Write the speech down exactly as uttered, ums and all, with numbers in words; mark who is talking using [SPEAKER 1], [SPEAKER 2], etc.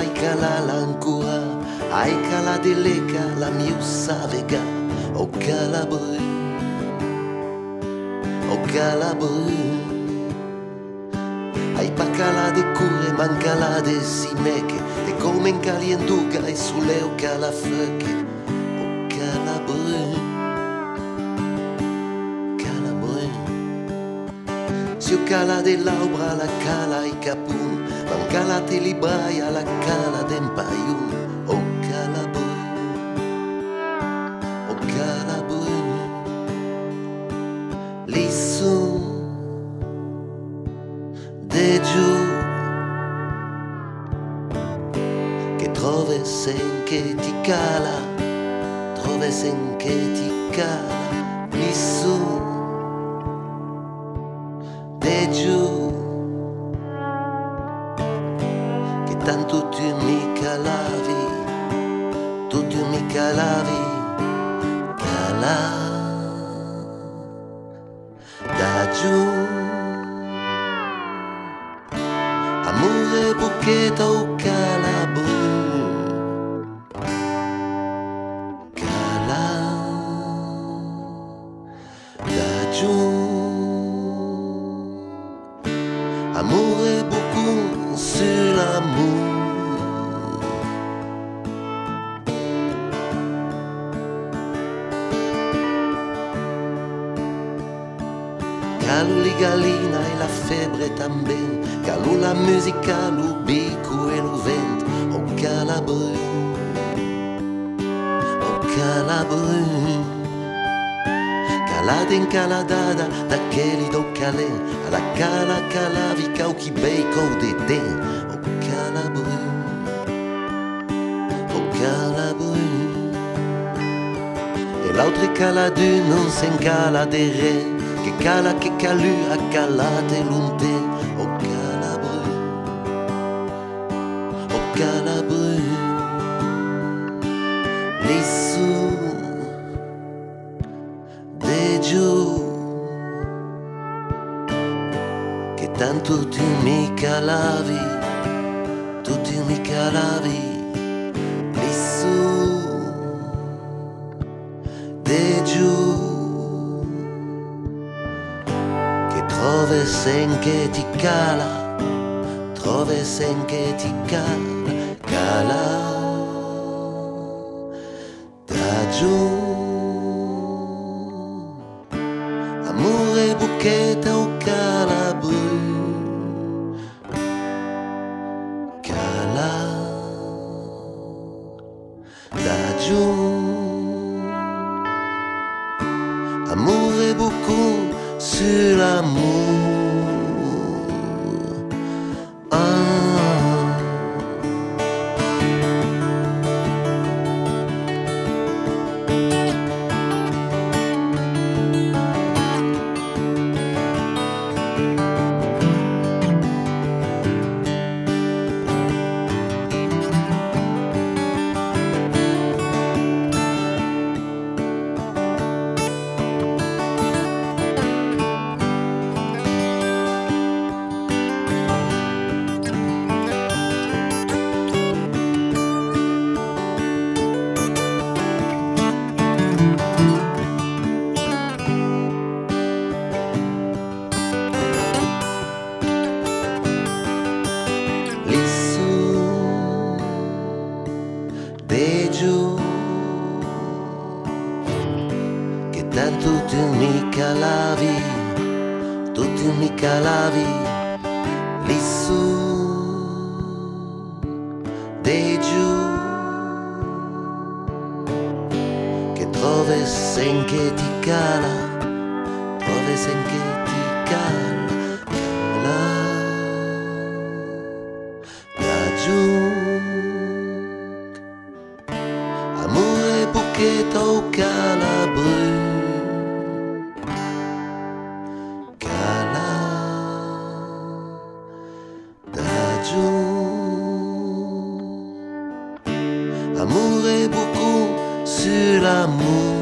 [SPEAKER 1] ai calala ancora, ai cala deleca la miussa vega, o calabru, o calabru. Ai pacala de cure, mancala de simeche, e come in calienduga e sulle o calafeche, o calabru, calabru. Si o cala de laubra, la cala i capun, mancala te libraia, la cala d'empaiun, o calabru, o calabru. Lissù de giù che trove sen che ti cala, trove sen che ti cala, lì su de giù che tanto tu mi calavi, tu tu mi calavi, cala da giù. Amore bucchetta o calabru, cala da giù. Amore beaucoup sur l'amour. Calu li gallina e la febbre tambien, calu la musica, lo bico e lo vento, o calabru, o calabru. Calada in caladada, da quelli do calè, alla cala calavica o chi beico de te, o calabru, o calabru. E l'altre caladu non s'encala de re, che cala che calu a calate lunte, o calabru, o calabru. Lissù de giù che tanto tu mi calavi, tu tu mi calavi, lissù de giù. Trove sen che ti cala, trove sen che ti cala, cala da giù. Amore bucchetta o calabru, cala da giù. Amore beaucoup sur l'amour. Ah. Che tanto tu mi calavi, tu tu mi calavi, lì su de giù, che trove sen che ti cala, trove sen che ti cala, cala da giù. Amore bucchetta o calabru, cala da giù. Amore beaucoup sur l'amour.